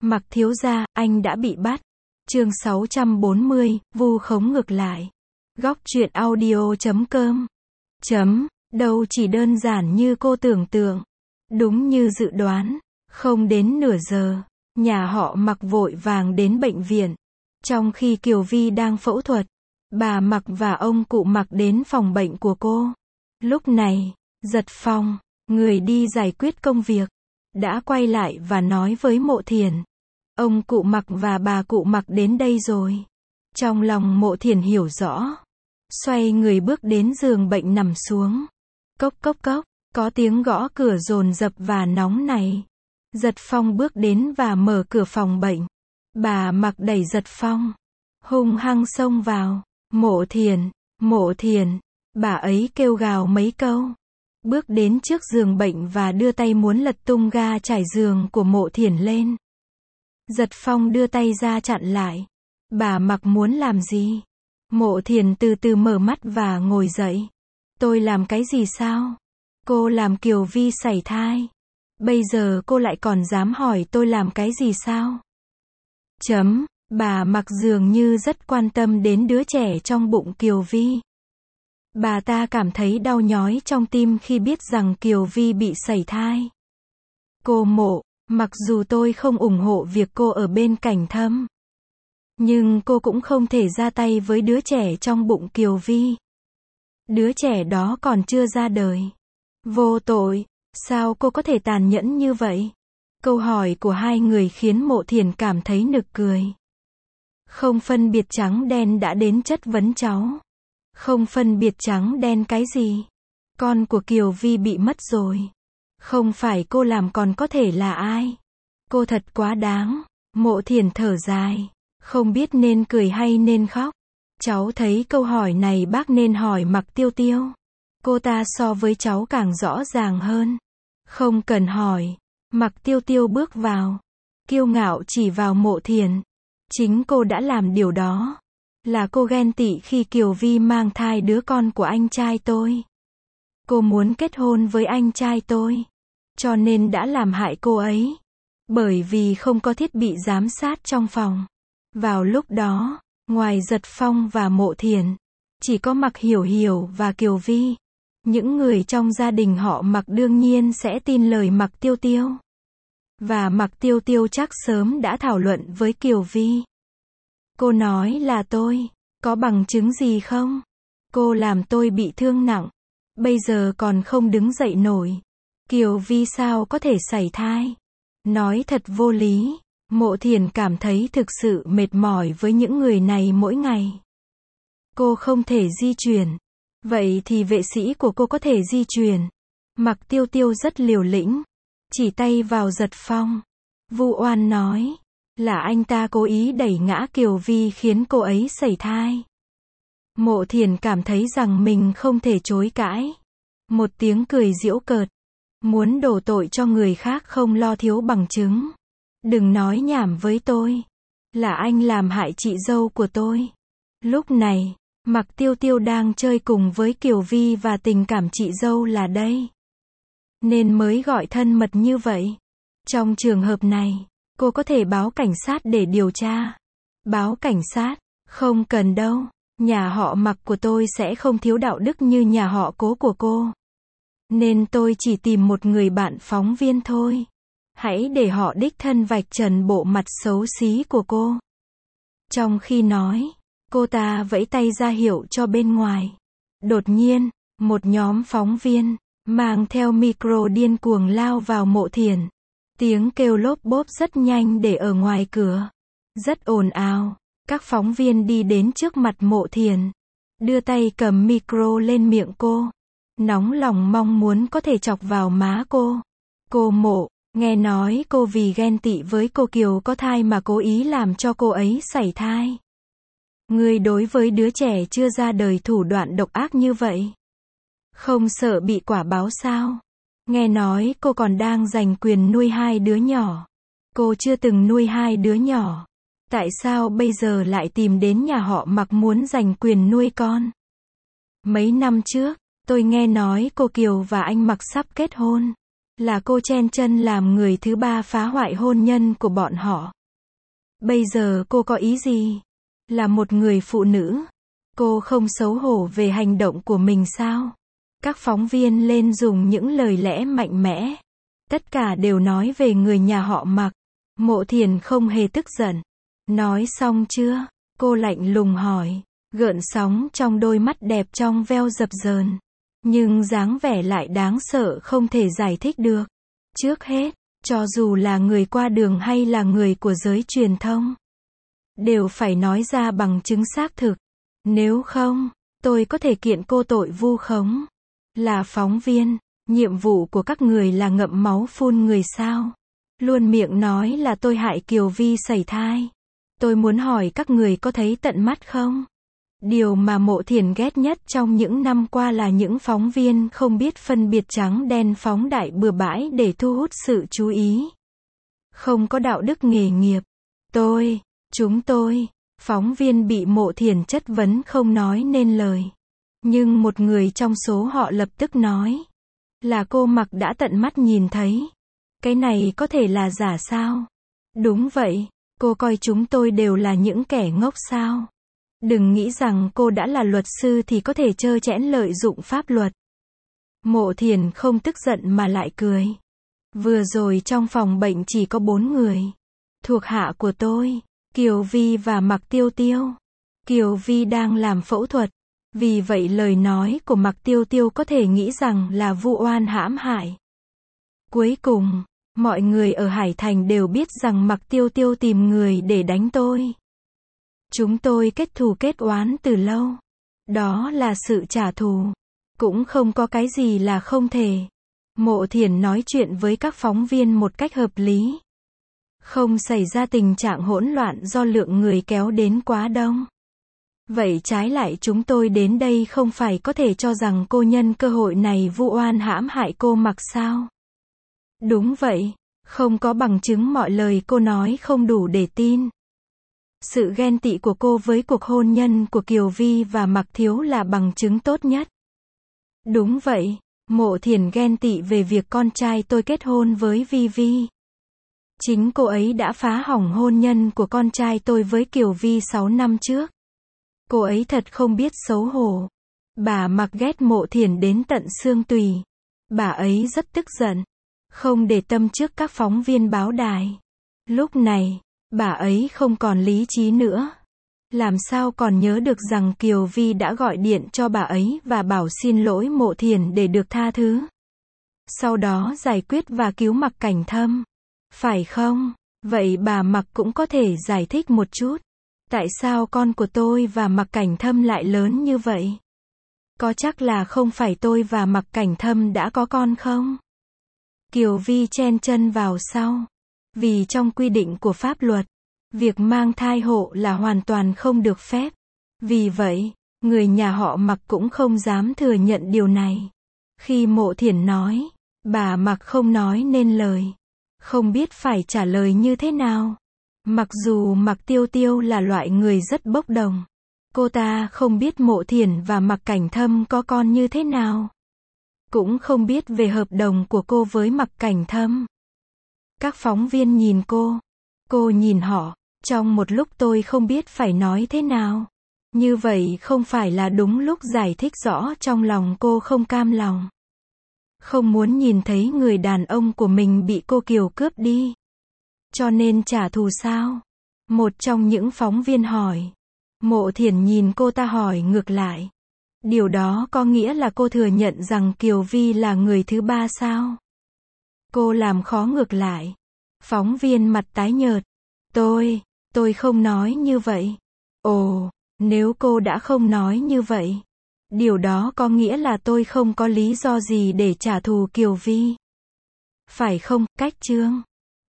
Mặc thiếu gia, anh đã bị bắt. Chương 640, vu khống ngược lại. Góc truyện audio.com. Đâu chỉ đơn giản như cô tưởng tượng. Đúng như dự đoán, không đến nửa giờ, nhà họ Mặc vội vàng đến bệnh viện. Trong khi Kiều Vi đang phẫu thuật, bà Mặc và ông cụ Mặc đến phòng bệnh của cô. Lúc này, Giật Phong, người đi giải quyết công việc, đã quay lại và nói với Mộ Thiển. Ông cụ Mặc và bà cụ Mặc đến đây rồi. Trong lòng Mộ Thiển hiểu rõ. Xoay người bước đến giường bệnh nằm xuống. Cốc cốc cốc, có tiếng gõ cửa dồn dập và nóng nảy. Giật Phong bước đến và mở cửa phòng bệnh. Bà Mặc đẩy Giật Phong, hung hăng xông vào. Mộ Thiển, bà ấy kêu gào mấy câu. Bước đến trước giường bệnh và đưa tay muốn lật tung ga trải giường của Mộ Thiển lên. Giật Phong đưa tay ra chặn lại. Bà Mặc muốn làm gì? Mộ Thiển từ từ mở mắt và ngồi dậy. Tôi làm cái gì sao? Cô làm Kiều Vi sảy thai. Bây giờ cô lại còn dám hỏi tôi làm cái gì sao? Bà Mặc dường như rất quan tâm đến đứa trẻ trong bụng Kiều Vi. Bà ta cảm thấy đau nhói trong tim khi biết rằng Kiều Vi bị sảy thai. Cô Mộ, mặc dù tôi không ủng hộ việc cô ở bên cạnh Thâm, nhưng cô cũng không thể ra tay với đứa trẻ trong bụng Kiều Vi. Đứa trẻ đó còn chưa ra đời. Vô tội, sao cô có thể tàn nhẫn như vậy? Câu hỏi của hai người khiến Mộ Thiển cảm thấy nực cười. Không phân biệt trắng đen đã đến chất vấn cháu. Không phân biệt trắng đen cái gì? Con của Kiều Vi bị mất rồi. Không phải cô làm còn có thể là ai? Cô thật quá đáng. Mộ Thiển thở dài, không biết nên cười hay nên khóc. Cháu thấy câu hỏi này bác nên hỏi Mặc Tiêu Tiêu. Cô ta so với cháu càng rõ ràng hơn. Không cần hỏi. Mặc Tiêu Tiêu bước vào, kiêu ngạo chỉ vào Mộ Thiển. Chính cô đã làm điều đó. Là cô ghen tị khi Kiều Vi mang thai đứa con của anh trai tôi. Cô muốn kết hôn với anh trai tôi, cho nên đã làm hại cô ấy. Bởi vì không có thiết bị giám sát trong phòng. Vào lúc đó, ngoài Giật Phong và Mộ Thiển, chỉ có Mặc Hiểu Hiểu và Kiều Vi. Những người trong gia đình họ Mặc đương nhiên sẽ tin lời Mặc Tiêu Tiêu. Và Mặc Tiêu Tiêu chắc sớm đã thảo luận với Kiều Vi. Cô nói là tôi, có bằng chứng gì không? Cô làm tôi bị thương nặng, bây giờ còn không đứng dậy nổi. Kiều Vi sao có thể sảy thai? Nói thật vô lý. Mộ Thiển cảm thấy thực sự mệt mỏi với những người này mỗi ngày. Cô không thể di chuyển. Vậy thì vệ sĩ của cô có thể di chuyển. Mặc Tiêu Tiêu rất liều lĩnh, chỉ tay vào Giật Phong. Vu oan nói, là anh ta cố ý đẩy ngã Kiều Vi khiến cô ấy sảy thai. Mộ Thiển cảm thấy rằng mình không thể chối cãi. Một tiếng cười giễu cợt. Muốn đổ tội cho người khác không lo thiếu bằng chứng. Đừng nói nhảm với tôi. Là anh làm hại chị dâu của tôi. Lúc này, Mặc Tiêu Tiêu đang chơi cùng với Kiều Vi và tình cảm chị dâu là đây. Nên mới gọi thân mật như vậy. Trong trường hợp này, cô có thể báo cảnh sát để điều tra. Báo cảnh sát? Không cần đâu. Nhà họ Mặc của tôi sẽ không thiếu đạo đức như nhà họ Cố của cô. Nên tôi chỉ tìm một người bạn phóng viên thôi. Hãy để họ đích thân vạch trần bộ mặt xấu xí của cô. Trong khi nói, cô ta vẫy tay ra hiệu cho bên ngoài. Đột nhiên, một nhóm phóng viên, mang theo micro điên cuồng lao vào Mộ Thiển. Tiếng kêu lốp bốp rất nhanh để ở ngoài cửa. Rất ồn ào. Các phóng viên đi đến trước mặt Mộ Thiển. Đưa tay cầm micro lên miệng cô. Nóng lòng mong muốn có thể chọc vào má cô. Cô Mộ, nghe nói cô vì ghen tị với cô Kiều có thai mà cố ý làm cho cô ấy sảy thai. Người đối với đứa trẻ chưa ra đời thủ đoạn độc ác như vậy. Không sợ bị quả báo sao? Nghe nói cô còn đang giành quyền nuôi hai đứa nhỏ. Cô chưa từng nuôi hai đứa nhỏ. Tại sao bây giờ lại tìm đến nhà họ Mặc muốn giành quyền nuôi con? Mấy năm trước, tôi nghe nói cô Kiều và anh Mặc sắp kết hôn. Là cô chen chân làm người thứ ba phá hoại hôn nhân của bọn họ. Bây giờ cô có ý gì? Là một người phụ nữ. Cô không xấu hổ về hành động của mình sao? Các phóng viên lên dùng những lời lẽ mạnh mẽ. Tất cả đều nói về người nhà họ Mạc. Mộ Thiền không hề tức giận. Nói xong chưa? Cô lạnh lùng hỏi. Gợn sóng trong đôi mắt đẹp trong veo dập dờn. Nhưng dáng vẻ lại đáng sợ không thể giải thích được. Trước hết, cho dù là người qua đường hay là người của giới truyền thông, đều phải nói ra bằng chứng xác thực. Nếu không, tôi có thể kiện cô tội vu khống. Là phóng viên, nhiệm vụ của các người là ngậm máu phun người sao? Luôn miệng nói là tôi hại Kiều Vi sẩy thai. Tôi muốn hỏi các người có thấy tận mắt không? Điều mà Mộ Thiền ghét nhất trong những năm qua là những phóng viên không biết phân biệt trắng đen phóng đại bừa bãi để thu hút sự chú ý. Không có đạo đức nghề nghiệp. Chúng tôi, phóng viên bị Mộ Thiền chất vấn không nói nên lời. Nhưng một người trong số họ lập tức nói. Là cô Mặc đã tận mắt nhìn thấy. Cái này có thể là giả sao? Đúng vậy, cô coi chúng tôi đều là những kẻ ngốc sao? Đừng nghĩ rằng cô đã là luật sư thì có thể trơ trẽn lợi dụng pháp luật. Mộ Thiền không tức giận mà lại cười. Vừa rồi trong phòng bệnh chỉ có 4 người. Thuộc hạ của tôi, Kiều Vi và Mạc Tiêu Tiêu. Kiều Vi đang làm phẫu thuật. Vì vậy lời nói của Mạc Tiêu Tiêu có thể nghĩ rằng là vu oan hãm hại. Cuối cùng, mọi người ở Hải Thành đều biết rằng Mạc Tiêu Tiêu tìm người để đánh tôi. Chúng tôi kết thù kết oán từ lâu. Đó là sự trả thù. Cũng không có cái gì là không thể. Mộ Thiền nói chuyện với các phóng viên một cách hợp lý. Không xảy ra tình trạng hỗn loạn do lượng người kéo đến quá đông. Vậy trái lại chúng tôi đến đây không phải có thể cho rằng cô nhân cơ hội này vu oan hãm hại cô Mặc sao? Đúng vậy, không có bằng chứng mọi lời cô nói không đủ để tin. Sự ghen tị của cô với cuộc hôn nhân của Kiều Vi và Mạc Thiếu là bằng chứng tốt nhất. Đúng vậy, Mộ Thiền ghen tị về việc con trai tôi kết hôn với Vi Vi. Chính cô ấy đã phá hỏng hôn nhân của con trai tôi với Kiều Vi 6 năm trước. Cô ấy thật không biết xấu hổ. Bà Mạc ghét Mộ Thiền đến tận xương tủy. Bà ấy rất tức giận. Không để tâm trước các phóng viên báo đài. Lúc này, bà ấy không còn lý trí nữa. Làm sao còn nhớ được rằng Kiều Vi đã gọi điện cho bà ấy và bảo xin lỗi Mộ Thiền để được tha thứ. Sau đó giải quyết và cứu Mạc Cảnh Thâm. Phải không? Vậy bà Mạc cũng có thể giải thích một chút. Tại sao con của tôi và Mạc Cảnh Thâm lại lớn như vậy? Có chắc là không phải tôi và Mạc Cảnh Thâm đã có con không? Kiều Vi chen chân vào sau. Vì trong quy định của pháp luật, việc mang thai hộ là hoàn toàn không được phép. Vì vậy, người nhà họ Mạc cũng không dám thừa nhận điều này. Khi Mộ Thiền nói, bà Mạc không nói nên lời. Không biết phải trả lời như thế nào. Mặc dù Mạc Tiêu Tiêu là loại người rất bốc đồng. Cô ta không biết Mộ Thiền và Mạc Cảnh Thâm có con như thế nào. Cũng không biết về hợp đồng của cô với Mạc Cảnh Thâm. Các phóng viên nhìn cô. Cô nhìn họ. Trong một lúc tôi không biết phải nói thế nào. Như vậy không phải là đúng lúc giải thích rõ trong lòng cô không cam lòng. Không muốn nhìn thấy người đàn ông của mình bị cô Kiều cướp đi. Cho nên trả thù sao? Một trong những phóng viên hỏi. Mộ Thiền nhìn cô ta hỏi ngược lại. Điều đó có nghĩa là cô thừa nhận rằng Kiều Vi là người thứ ba sao? Cô làm khó ngược lại. Phóng viên mặt tái nhợt. Tôi không nói như vậy. Ồ, nếu cô đã không nói như vậy, điều đó có nghĩa là tôi không có lý do gì để trả thù Kiều Vi. Phải không, Cách Trương?